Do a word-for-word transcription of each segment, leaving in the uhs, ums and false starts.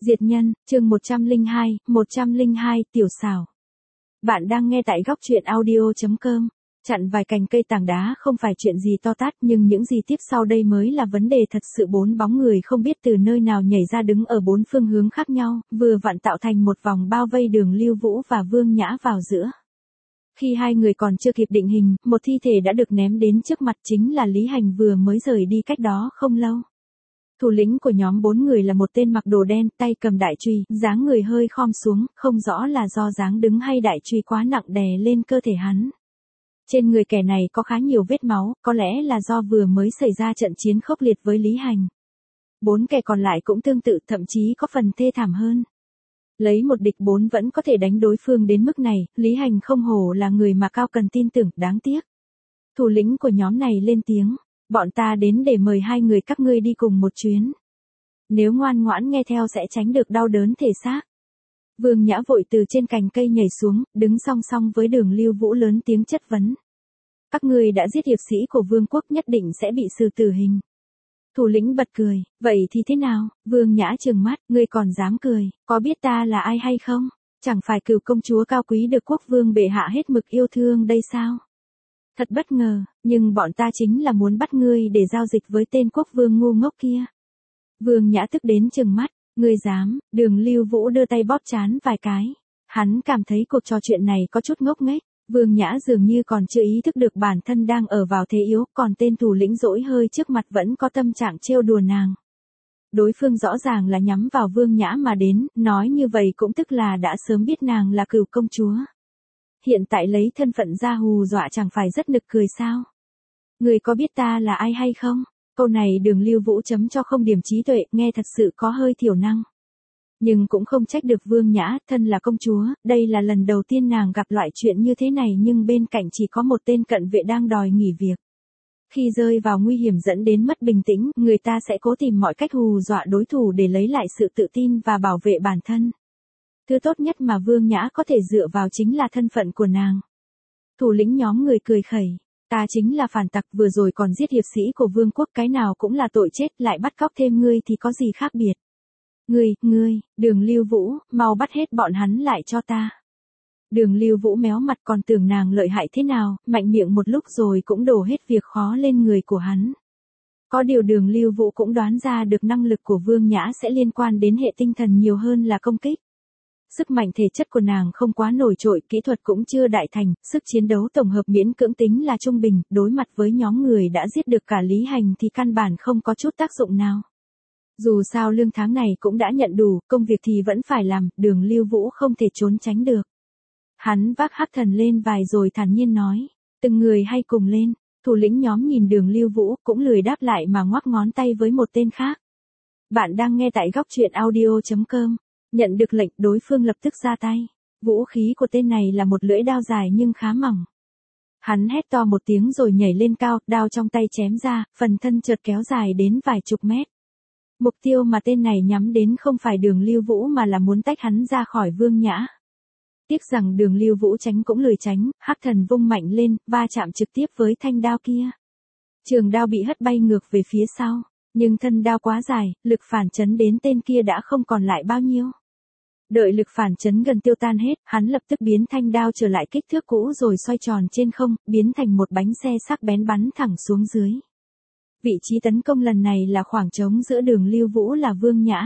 Diệt nhân, chương một trăm lẻ hai, một trăm lẻ hai, tiểu xảo. Bạn đang nghe tại góc truyện audio chấm com. Chặn vài cành cây tảng đá không phải chuyện gì to tát, nhưng những gì tiếp sau đây mới là vấn đề thật sự. Bốn bóng người không biết từ nơi nào nhảy ra đứng ở bốn phương hướng khác nhau, vừa vặn tạo thành một vòng bao vây Đường Lưu Vũ và Vương Nhã vào giữa. Khi hai người còn chưa kịp định hình, một thi thể đã được ném đến trước mặt, chính là Lý Hành vừa mới rời đi cách đó không lâu. Thủ lĩnh của nhóm bốn người là một tên mặc đồ đen, tay cầm đại chùy, dáng người hơi khom xuống, không rõ là do dáng đứng hay đại chùy quá nặng đè lên cơ thể hắn. Trên người kẻ này có khá nhiều vết máu, có lẽ là do vừa mới xảy ra trận chiến khốc liệt với Lý Hành. Bốn kẻ còn lại cũng tương tự, thậm chí có phần thê thảm hơn. Lấy một địch bốn vẫn có thể đánh đối phương đến mức này, Lý Hành không hổ là người mà Cao cần tin tưởng, đáng tiếc. Thủ lĩnh của nhóm này lên tiếng. Bọn ta đến để mời hai người các ngươi đi cùng một chuyến. Nếu ngoan ngoãn nghe theo sẽ tránh được đau đớn thể xác. Vương Nhã vội từ trên cành cây nhảy xuống, đứng song song với Đường Lưu Vũ lớn tiếng chất vấn. Các ngươi đã giết hiệp sĩ của vương quốc, nhất định sẽ bị xử tử hình. Thủ lĩnh bật cười, vậy thì thế nào? Vương Nhã trừng mắt, ngươi còn dám cười, có biết ta là ai hay không? Chẳng phải Cửu công chúa cao quý được quốc vương bệ hạ hết mực yêu thương đây sao? Thật bất ngờ, nhưng bọn ta chính là muốn bắt ngươi để giao dịch với tên quốc vương ngu ngốc kia. Vương Nhã tức đến trừng mắt, ngươi dám? Đường Lưu Vũ đưa tay bóp trán vài cái. Hắn cảm thấy cuộc trò chuyện này có chút ngốc nghếch. Vương Nhã dường như còn chưa ý thức được bản thân đang ở vào thế yếu, còn tên thủ lĩnh dỗi hơi trước mặt vẫn có tâm trạng trêu đùa nàng. Đối phương rõ ràng là nhắm vào Vương Nhã mà đến, nói như vậy cũng tức là đã sớm biết nàng là Cửu công chúa. Hiện tại lấy thân phận ra hù dọa chẳng phải rất nực cười sao? Người có biết ta là ai hay không? Câu này Đường Lưu Vũ chấm cho không điểm trí tuệ, nghe thật sự có hơi thiểu năng. Nhưng cũng không trách được Vương Nhã, thân là công chúa, đây là lần đầu tiên nàng gặp loại chuyện như thế này, nhưng bên cạnh chỉ có một tên cận vệ đang đòi nghỉ việc. Khi rơi vào nguy hiểm dẫn đến mất bình tĩnh, người ta sẽ cố tìm mọi cách hù dọa đối thủ để lấy lại sự tự tin và bảo vệ bản thân. Thứ tốt nhất mà Vương Nhã có thể dựa vào chính là thân phận của nàng. Thủ lĩnh nhóm người cười khẩy, ta chính là phản tặc, vừa rồi còn giết hiệp sĩ của vương quốc, cái nào cũng là tội chết, lại bắt cóc thêm ngươi thì có gì khác biệt. Ngươi, ngươi, Đường Lưu Vũ, mau bắt hết bọn hắn lại cho ta. Đường Lưu Vũ méo mặt, còn tưởng nàng lợi hại thế nào, mạnh miệng một lúc rồi cũng đổ hết việc khó lên người của hắn. Có điều Đường Lưu Vũ cũng đoán ra được năng lực của Vương Nhã sẽ liên quan đến hệ tinh thần nhiều hơn là công kích. Sức mạnh thể chất của nàng không quá nổi trội, kỹ thuật cũng chưa đại thành, sức chiến đấu tổng hợp miễn cưỡng tính là trung bình, đối mặt với nhóm người đã giết được cả Lý Hành thì căn bản không có chút tác dụng nào. Dù sao lương tháng này cũng đã nhận đủ, công việc thì vẫn phải làm, Đường Lưu Vũ không thể trốn tránh được. Hắn vác Hắc Thần lên vai rồi thản nhiên nói, từng người hay cùng lên. Thủ lĩnh nhóm nhìn Đường Lưu Vũ cũng lười đáp lại mà ngoắc ngón tay với một tên khác. Bạn đang nghe tại góc truyện audio chấm com. Nhận được lệnh, đối phương lập tức ra tay. Vũ khí của tên này là một lưỡi đao dài nhưng khá mỏng. Hắn hét to một tiếng rồi nhảy lên cao, đao trong tay chém ra, phần thân chợt kéo dài đến vài chục mét. Mục tiêu mà tên này nhắm đến không phải Đường Lưu Vũ mà là muốn tách hắn ra khỏi Vương Nhã. Tiếc rằng Đường Lưu Vũ tránh cũng lười tránh, Hắc Thần vung mạnh lên, va chạm trực tiếp với thanh đao kia. Trường đao bị hất bay ngược về phía sau, nhưng thân đao quá dài, lực phản chấn đến tên kia đã không còn lại bao nhiêu. Đợi lực phản chấn gần tiêu tan hết, hắn lập tức biến thanh đao trở lại kích thước cũ rồi xoay tròn trên không, biến thành một bánh xe sắc bén bắn thẳng xuống dưới. Vị trí tấn công lần này là khoảng trống giữa Đường Lưu Vũ là Vương Nhã.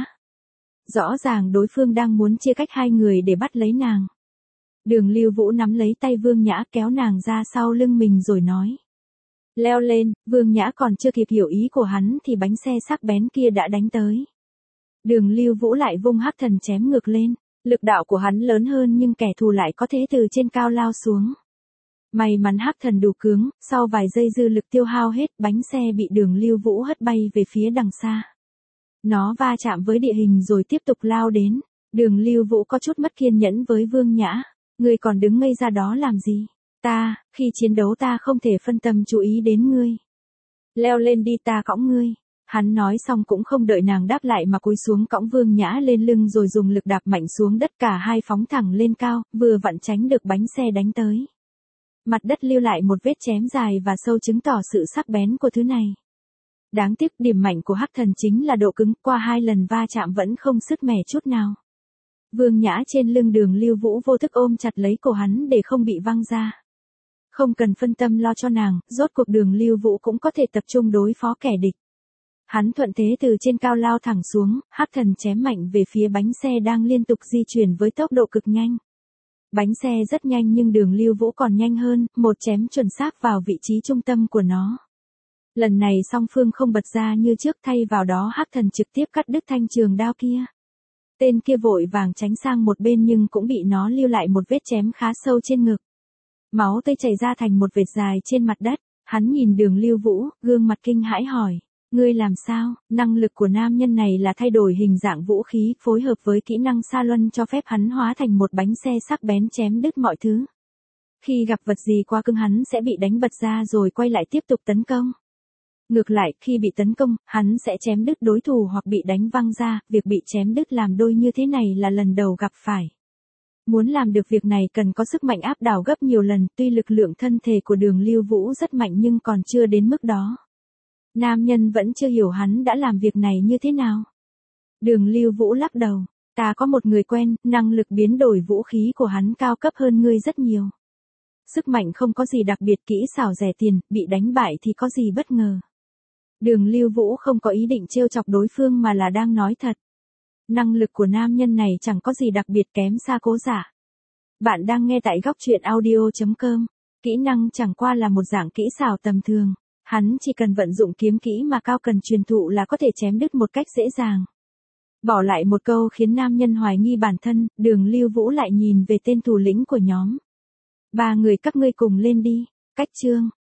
Rõ ràng đối phương đang muốn chia cách hai người để bắt lấy nàng. Đường Lưu Vũ nắm lấy tay Vương Nhã kéo nàng ra sau lưng mình rồi nói. Leo lên, Vương Nhã còn chưa kịp hiểu ý của hắn thì bánh xe sắc bén kia đã đánh tới. Đường Lưu Vũ lại vung Hắc Thần chém ngược lên, lực đạo của hắn lớn hơn nhưng kẻ thù lại có thể từ trên cao lao xuống. May mắn Hắc Thần đủ cứng, sau vài giây dư lực tiêu hao hết, bánh xe bị Đường Lưu Vũ hất bay về phía đằng xa. Nó va chạm với địa hình rồi tiếp tục lao đến. Đường Lưu Vũ có chút mất kiên nhẫn với Vương Nhã. Ngươi còn đứng ngây ra đó làm gì? Ta, khi chiến đấu ta không thể phân tâm chú ý đến ngươi. Leo lên đi, ta cõng ngươi. Hắn nói xong cũng không đợi nàng đáp lại mà cúi xuống cõng Vương Nhã lên lưng rồi dùng lực đạp mạnh xuống đất, cả hai phóng thẳng lên cao, vừa vặn tránh được bánh xe đánh tới. Mặt đất lưu lại một vết chém dài và sâu chứng tỏ sự sắc bén của thứ này. Đáng tiếc điểm mạnh của Hắc Thần chính là độ cứng, qua hai lần va chạm vẫn không sứt mẻ chút nào. Vương Nhã trên lưng Đường Lưu Vũ vô thức ôm chặt lấy cổ hắn để không bị văng ra. Không cần phân tâm lo cho nàng, rốt cuộc Đường Lưu Vũ cũng có thể tập trung đối phó kẻ địch. Hắn thuận thế từ trên cao lao thẳng xuống, Hắc Thần chém mạnh về phía bánh xe đang liên tục di chuyển với tốc độ cực nhanh. Bánh xe rất nhanh nhưng Đường Lưu Vũ còn nhanh hơn, một chém chuẩn xác vào vị trí trung tâm của nó. Lần này song phương không bật ra như trước, thay vào đó Hắc Thần trực tiếp cắt đứt thanh trường đao kia. Tên kia vội vàng tránh sang một bên nhưng cũng bị nó lưu lại một vết chém khá sâu trên ngực. Máu tươi chảy ra thành một vệt dài trên mặt đất, hắn nhìn Đường Lưu Vũ, gương mặt kinh hãi hỏi, ngươi làm sao? Năng lực của nam nhân này là thay đổi hình dạng vũ khí, phối hợp với kỹ năng Sa Luân cho phép hắn hóa thành một bánh xe sắc bén chém đứt mọi thứ. Khi gặp vật gì quá cứng hắn sẽ bị đánh bật ra rồi quay lại tiếp tục tấn công. Ngược lại, khi bị tấn công, hắn sẽ chém đứt đối thủ hoặc bị đánh văng ra, việc bị chém đứt làm đôi như thế này là lần đầu gặp phải. Muốn làm được việc này cần có sức mạnh áp đảo gấp nhiều lần, tuy lực lượng thân thể của Đường Lưu Vũ rất mạnh nhưng còn chưa đến mức đó. Nam nhân vẫn chưa hiểu hắn đã làm việc này như thế nào. Đường Lưu Vũ lắc đầu, ta có một người quen, năng lực biến đổi vũ khí của hắn cao cấp hơn ngươi rất nhiều. Sức mạnh không có gì đặc biệt, kỹ xảo rẻ tiền, bị đánh bại thì có gì bất ngờ. Đường Lưu Vũ không có ý định trêu chọc đối phương mà là đang nói thật. Năng lực của nam nhân này chẳng có gì đặc biệt, kém xa Cố Giả. Bạn đang nghe tại góc truyện audio chấm com. Kỹ năng chẳng qua là một dạng kỹ xảo tầm thường. Hắn chỉ cần vận dụng kiếm kỹ mà cao cần truyền thụ là có thể chém đứt một cách dễ dàng. Bỏ lại một câu khiến nam nhân hoài nghi bản thân, Đường Lưu Vũ lại nhìn về tên thủ lĩnh của nhóm. Ba người các ngươi cùng lên đi. Cách chương.